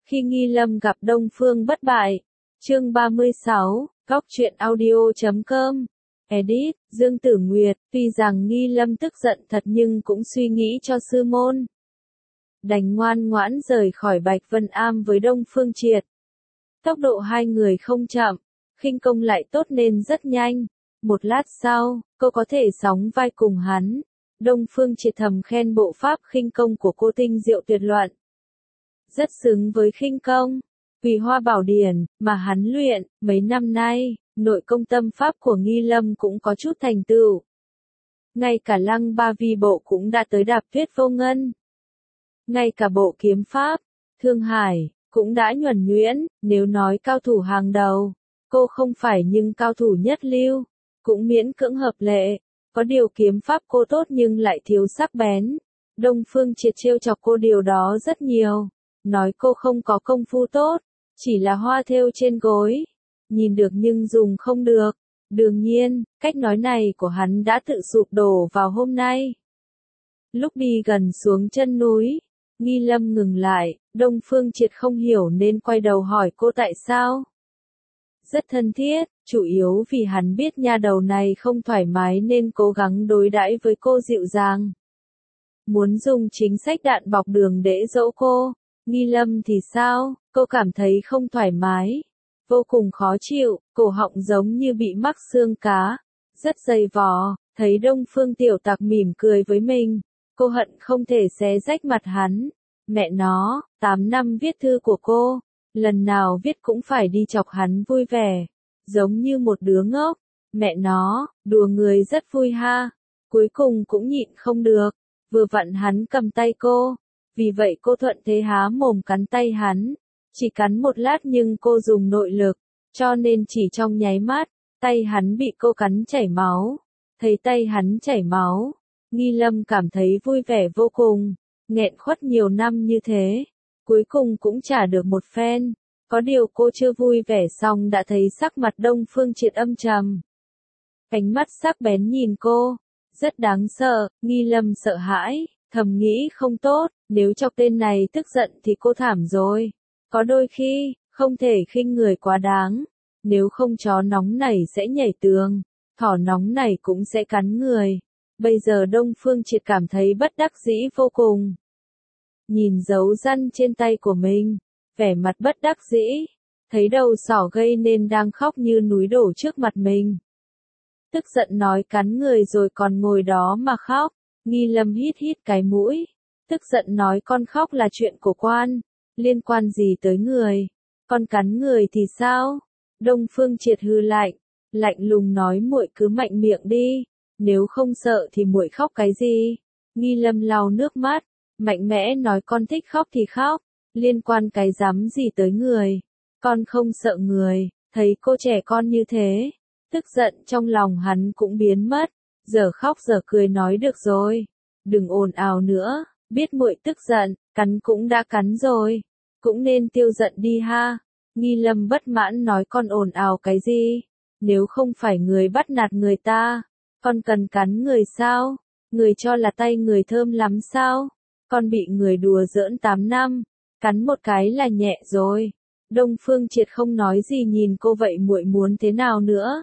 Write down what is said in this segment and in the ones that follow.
Khi Nghi Lâm gặp Đông Phương Bất Bại. Chương 36, Góc truyện audio.com. Edit, Dương Tử Nguyệt, tuy rằng Nghi Lâm tức giận thật nhưng cũng suy nghĩ cho sư môn. Đành ngoan ngoãn rời khỏi Bạch Vân Am với Đông Phương Triệt. Tốc độ hai người không chậm, khinh công lại tốt nên rất nhanh. Một lát sau, cô có thể sóng vai cùng hắn. Đông Phương Triệt thầm khen bộ pháp khinh công của cô tinh diệu tuyệt luận. Rất xứng với khinh công, Quỳ Hoa Bảo Điển, mà hắn luyện, mấy năm nay, nội công tâm pháp của Nghi Lâm cũng có chút thành tựu. Ngay cả Lăng Ba Vi bộ cũng đã tới đạp Tuyết Vô Ngân. Ngay cả bộ kiếm pháp, Thương Hải, cũng đã nhuần nhuyễn, nếu nói cao thủ hàng đầu, cô không phải nhưng cao thủ nhất lưu, cũng miễn cưỡng hợp lệ. Có điều kiếm pháp cô tốt nhưng lại thiếu sắc bén. Đông Phương Triệt trêu chọc cô điều đó rất nhiều. Nói cô không có công phu tốt, chỉ là hoa thêu trên gối. Nhìn được nhưng dùng không được. Đương nhiên, cách nói này của hắn đã tự sụp đổ vào hôm nay. Lúc đi gần xuống chân núi, Nghi Lâm ngừng lại, Đông Phương Triệt không hiểu nên quay đầu hỏi cô tại sao. Rất thân thiết, chủ yếu vì hắn biết nha đầu này không thoải mái nên cố gắng đối đãi với cô dịu dàng. Muốn dùng chính sách đạn bọc đường để dỗ cô. Nghi Lâm thì sao, cô cảm thấy không thoải mái, vô cùng khó chịu, cổ họng giống như bị mắc xương cá, rất dày vò. Thấy Đông Phương Tiểu Tặc mỉm cười với mình, cô hận không thể xé rách mặt hắn. Mẹ nó, 8 năm viết thư của cô, lần nào viết cũng phải đi chọc hắn vui vẻ, giống như một đứa ngốc. Mẹ nó, đùa người rất vui ha. Cuối cùng cũng nhịn không được, vừa vặn hắn cầm tay cô. Vì vậy cô thuận thế há mồm cắn tay hắn. Chỉ cắn một lát nhưng cô dùng nội lực, cho nên chỉ trong nháy mắt, tay hắn bị cô cắn chảy máu. Thấy tay hắn chảy máu, Nghi Lâm cảm thấy vui vẻ vô cùng. Nghẹn khuất nhiều năm như thế, cuối cùng cũng trả được một phen. Có điều cô chưa vui vẻ xong đã thấy sắc mặt Đông Phương Triệt âm trầm. Ánh mắt sắc bén nhìn cô, rất đáng sợ. Nghi Lâm sợ hãi, thầm nghĩ không tốt, nếu chọc tên này tức giận thì cô thảm rồi. Có đôi khi, không thể khinh người quá đáng, nếu không chó nóng này sẽ nhảy tường, thỏ nóng này cũng sẽ cắn người. Bây giờ Đông Phương Triệt cảm thấy bất đắc dĩ vô cùng. Nhìn dấu răn trên tay của mình, vẻ mặt bất đắc dĩ, thấy đầu sỏ gây nên đang khóc như núi đổ trước mặt mình. Tức giận nói cắn người rồi còn ngồi đó mà khóc. Nghi Lâm hít hít cái mũi, tức giận nói con khóc là chuyện của quan, liên quan gì tới người, con cắn người thì sao? Đông Phương Triệt hừ lạnh lùng nói muội cứ mạnh miệng đi, nếu không sợ thì muội khóc cái gì? Nghi Lâm lau nước mắt, mạnh mẽ nói con thích khóc thì khóc, liên quan cái dám gì tới người, con không sợ người. Thấy cô trẻ con như thế, tức giận trong lòng hắn cũng biến mất. Giờ khóc giờ cười nói được rồi, đừng ồn ào nữa, biết muội tức giận, cắn cũng đã cắn rồi, cũng nên tiêu giận đi ha. Nghi Lâm bất mãn nói con ồn ào cái gì, nếu không phải người bắt nạt người ta, con cần cắn người sao, người cho là tay người thơm lắm sao, con bị người đùa giỡn 8 năm, cắn một cái là nhẹ rồi. Đông Phương Triệt không nói gì nhìn cô vậy muội muốn thế nào nữa?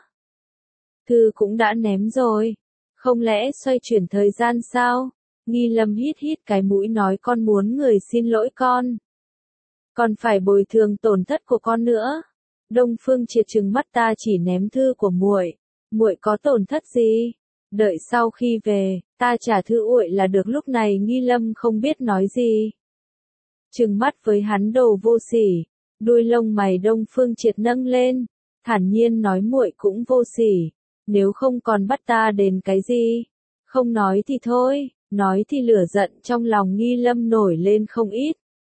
Thư cũng đã ném rồi. Không lẽ xoay chuyển thời gian sao? Nghi Lâm hít hít cái mũi nói con muốn người xin lỗi con. Còn phải bồi thường tổn thất của con nữa. Đông Phương Triệt trừng mắt ta chỉ ném thư của muội, muội có tổn thất gì? Đợi sau khi về, ta trả thư uội là được. Lúc này Nghi Lâm không biết nói gì. Trừng mắt với hắn đồ vô sỉ, đuôi lông mày Đông Phương Triệt nâng lên, thản nhiên nói muội cũng vô sỉ. Nếu không còn bắt ta đền cái gì? Không nói thì thôi, nói thì lửa giận trong lòng Nghi Lâm nổi lên không ít.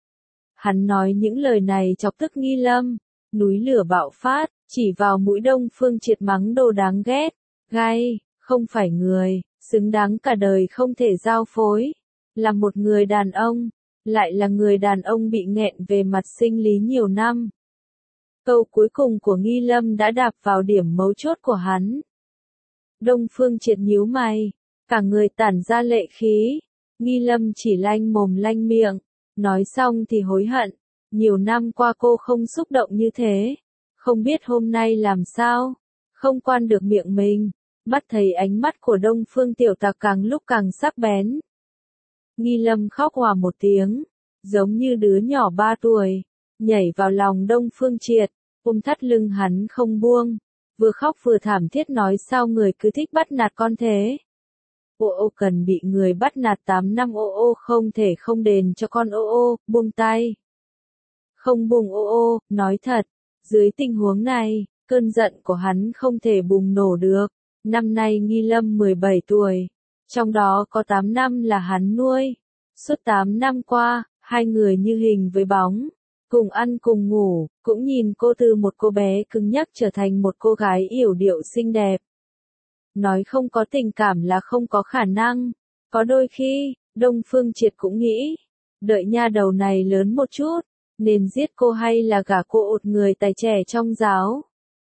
Hắn nói những lời này chọc tức Nghi Lâm, núi lửa bạo phát, chỉ vào mũi Đông Phương Triệt mắng đồ đáng ghét, gai, không phải người, xứng đáng cả đời không thể giao phối. Là một người đàn ông, lại là người đàn ông bị nghẹn về mặt sinh lý nhiều năm. Câu cuối cùng của Nghi Lâm đã đạp vào điểm mấu chốt của hắn. Đông Phương Triệt nhíu mày, cả người tản ra lệ khí. Nghi Lâm chỉ lanh mồm lanh miệng, nói xong thì hối hận. Nhiều năm qua cô không xúc động như thế. Không biết hôm nay làm sao. Không quan được miệng mình. Mắt thấy ánh mắt của Đông Phương Tiểu Tặc càng lúc càng sắc bén. Nghi Lâm khóc òa một tiếng. Giống như đứa nhỏ 3 tuổi. Nhảy vào lòng Đông Phương Triệt. Ôm thắt lưng hắn không buông. Vừa khóc vừa thảm thiết nói sao người cứ thích bắt nạt con thế. Ô ô cần bị người bắt nạt 8 năm ô ô không thể không đền cho con ô ô, buông tay. Không buông ô ô, nói thật, dưới tình huống này, cơn giận của hắn không thể bùng nổ được. Năm nay Nghi Lâm 17 tuổi, trong đó có 8 năm là hắn nuôi. Suốt 8 năm qua, hai người như hình với bóng, cùng ăn cùng ngủ, cũng nhìn cô từ một cô bé cứng nhắc trở thành một cô gái yểu điệu xinh đẹp. Nói không có tình cảm là không có khả năng. Có đôi khi, Đông Phương Triệt cũng nghĩ, đợi nha đầu này lớn một chút, nên giết cô hay là gả cô một người tài trẻ trong giáo.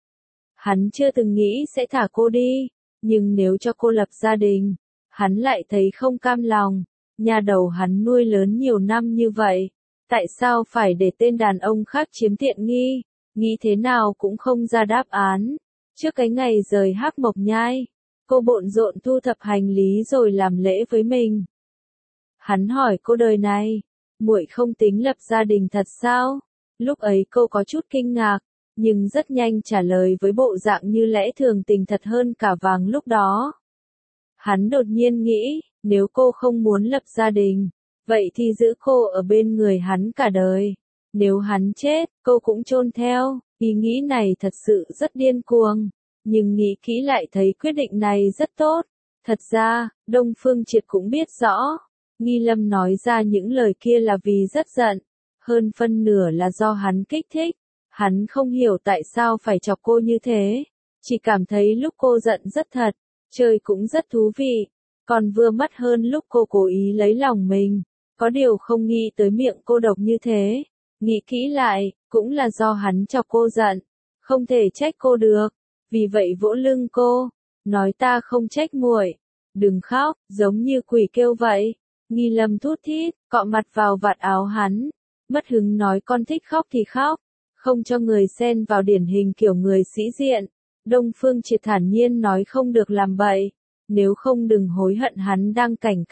Hắn chưa từng nghĩ sẽ thả cô đi, nhưng nếu cho cô lập gia đình, hắn lại thấy không cam lòng. Nha đầu hắn nuôi lớn nhiều năm như vậy, tại sao phải để tên đàn ông khác chiếm tiện nghi, nghĩ thế nào cũng không ra đáp án. Trước cái ngày rời Hắc Mộc Nhai, cô bộn rộn thu thập hành lý rồi làm lễ với mình. Hắn hỏi cô đời này, muội không tính lập gia đình thật sao? Lúc ấy cô có chút kinh ngạc, nhưng rất nhanh trả lời với bộ dạng như lẽ thường tình thật hơn cả vàng lúc đó. Hắn đột nhiên nghĩ, nếu cô không muốn lập gia đình, vậy thì giữ cô ở bên người hắn cả đời. Nếu hắn chết, cô cũng chôn theo. Ý nghĩ này thật sự rất điên cuồng, nhưng nghĩ kỹ lại thấy quyết định này rất tốt. Thật ra, Đông Phương Triệt cũng biết rõ, Nghi Lâm nói ra những lời kia là vì rất giận, hơn phân nửa là do hắn kích thích. Hắn không hiểu tại sao phải chọc cô như thế, chỉ cảm thấy lúc cô giận rất thật, chơi cũng rất thú vị, còn vừa mắt hơn lúc cô cố ý lấy lòng mình. Có điều không nghĩ tới miệng cô độc như thế. Nghĩ kỹ lại, cũng là do hắn chọc cô giận, không thể trách cô được, vì vậy vỗ lưng cô, nói ta không trách muội, đừng khóc, giống như quỷ kêu vậy. Nghi Lâm thút thít, cọ mặt vào vạt áo hắn, mất hứng nói con thích khóc thì khóc, không cho người xen vào điển hình kiểu người sĩ diện. Đông Phương Triệt thản nhiên nói không được làm bậy, nếu không đừng hối hận. Hắn đang cảnh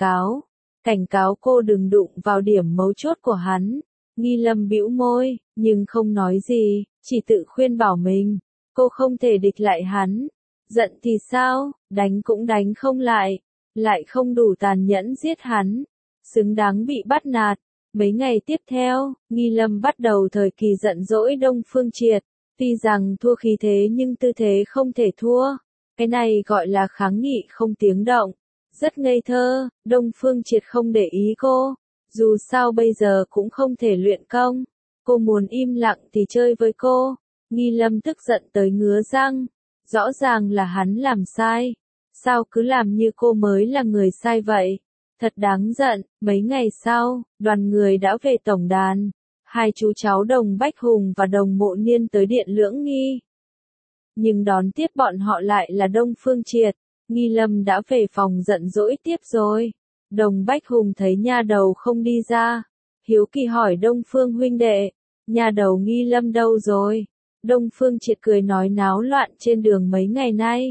cáo cô đừng đụng vào điểm mấu chốt của hắn. Nghi Lâm bĩu môi, nhưng không nói gì, chỉ tự khuyên bảo mình, cô không thể địch lại hắn. Giận thì sao, đánh cũng đánh không lại không đủ tàn nhẫn giết hắn, xứng đáng bị bắt nạt. Mấy ngày tiếp theo, Nghi Lâm bắt đầu thời kỳ giận dỗi Đông Phương Triệt, tuy rằng thua khí thế nhưng tư thế không thể thua. Cái này gọi là kháng nghị không tiếng động, rất ngây thơ. Đông Phương Triệt không để ý cô, dù sao bây giờ cũng không thể luyện công, cô muốn im lặng thì chơi với cô. Nghi Lâm tức giận tới ngứa răng, rõ ràng là hắn làm sai, sao cứ làm như cô mới là người sai vậy, thật đáng giận. Mấy ngày sau, đoàn người đã về tổng đàn, hai chú cháu Đồng Bách Hùng và Đồng Mộ Niên tới Điện Lưỡng Nghi. Nhưng đón tiếp bọn họ lại là Đông Phương Triệt. Nghi Lâm đã về phòng giận dỗi tiếp rồi. Đồng Bách Hùng thấy nha đầu không đi ra, hiếu kỳ hỏi Đông Phương huynh đệ, nha đầu Nghi Lâm đâu rồi? Đông Phương Triệt cười nói náo loạn trên đường mấy ngày nay,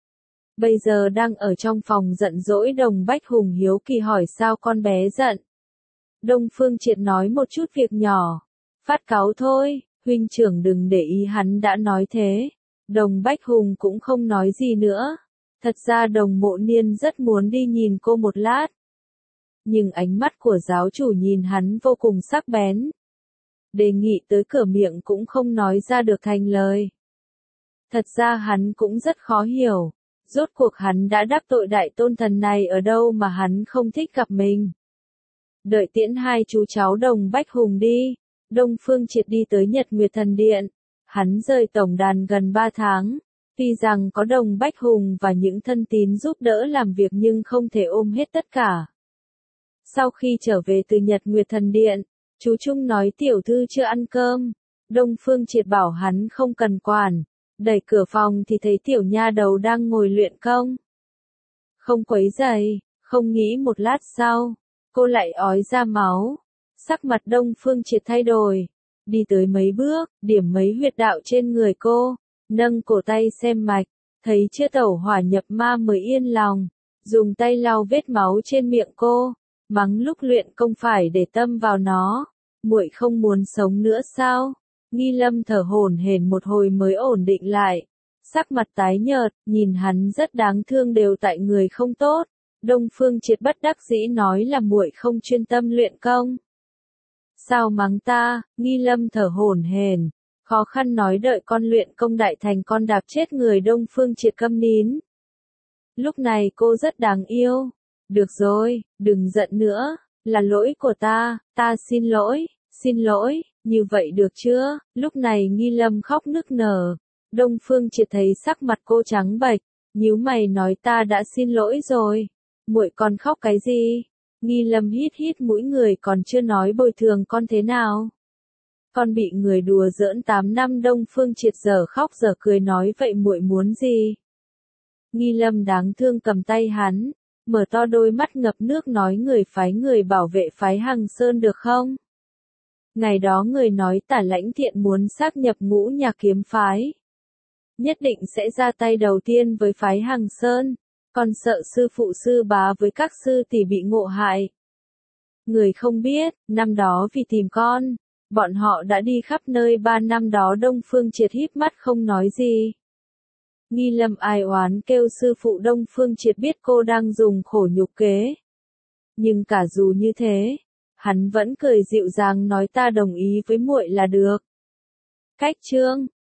bây giờ đang ở trong phòng giận dỗi. Đồng Bách Hùng hiếu kỳ hỏi sao con bé giận. Đông Phương Triệt nói một chút việc nhỏ, phát cáu thôi, huynh trưởng đừng để ý, hắn đã nói thế. Đồng Bách Hùng cũng không nói gì nữa. Thật ra Đồng Mộ Niên rất muốn đi nhìn cô một lát, nhưng ánh mắt của giáo chủ nhìn hắn vô cùng sắc bén, đề nghị tới cửa miệng cũng không nói ra được thành lời. Thật ra hắn cũng rất khó hiểu, rốt cuộc hắn đã đắc tội đại tôn thần này ở đâu mà hắn không thích gặp mình. Đợi tiễn hai chú cháu Đồng Bách Hùng đi, Đông Phương Triệt đi tới Nhật Nguyệt Thần Điện. Hắn rời tổng đàn gần 3 tháng, tuy rằng có Đồng Bách Hùng và những thân tín giúp đỡ làm việc nhưng không thể ôm hết tất cả. Sau khi trở về từ Nhật Nguyệt Thần Điện, chú Trung nói tiểu thư chưa ăn cơm. Đông Phương Triệt bảo hắn không cần quản, đẩy cửa phòng thì thấy tiểu nha đầu đang ngồi luyện công. Không quấy rầy, không nghĩ một lát sau, cô lại ói ra máu. Sắc mặt Đông Phương Triệt thay đổi, đi tới mấy bước, điểm mấy huyệt đạo trên người cô, nâng cổ tay xem mạch, thấy chưa tẩu hỏa nhập ma mới yên lòng, dùng tay lau vết máu trên miệng cô, mắng lúc luyện công phải để tâm vào nó, muội không muốn sống nữa sao? Nghi Lâm thở hổn hển một hồi mới ổn định lại, sắc mặt tái nhợt, nhìn hắn rất đáng thương đều tại người không tốt. Đông Phương Triệt bất đắc dĩ nói là muội không chuyên tâm luyện công. Sao mắng ta? Nghi Lâm thở hổn hển, khó khăn nói đợi con luyện công đại thành con đạp chết người. Đông Phương Triệt câm nín. Lúc này cô rất đáng yêu. Được rồi, đừng giận nữa, là lỗi của ta xin lỗi, như vậy được chưa? Lúc này Nghi Lâm khóc nức nở. Đông Phương Triệt thấy sắc mặt cô trắng bệch, nhíu mày nói ta đã xin lỗi rồi. Muội còn khóc cái gì? Nghi Lâm hít hít mũi người còn chưa nói bồi thường con thế nào. Con bị người đùa giỡn 8 năm. Đông Phương Triệt giờ khóc giờ cười nói vậy muội muốn gì? Nghi Lâm đáng thương cầm tay hắn, mở to đôi mắt ngập nước nói người phái người bảo vệ phái Hằng Sơn được không? Ngày đó người nói Tả Lãnh Thiện muốn sáp nhập Ngũ Nhạc Kiếm phái. Nhất định sẽ ra tay đầu tiên với phái Hằng Sơn, còn sợ sư phụ sư bá với các sư tỷ bị ngộ hại. Người không biết, năm đó vì tìm con, bọn họ đã đi khắp nơi 3 năm đó. Đông Phương Triệt híp mắt không nói gì. Nghi Lâm ai oán kêu sư phụ. Đông Phương Triệt biết cô đang dùng khổ nhục kế. Nhưng cả dù như thế, hắn vẫn cười dịu dàng nói ta đồng ý với muội là được. Cách chương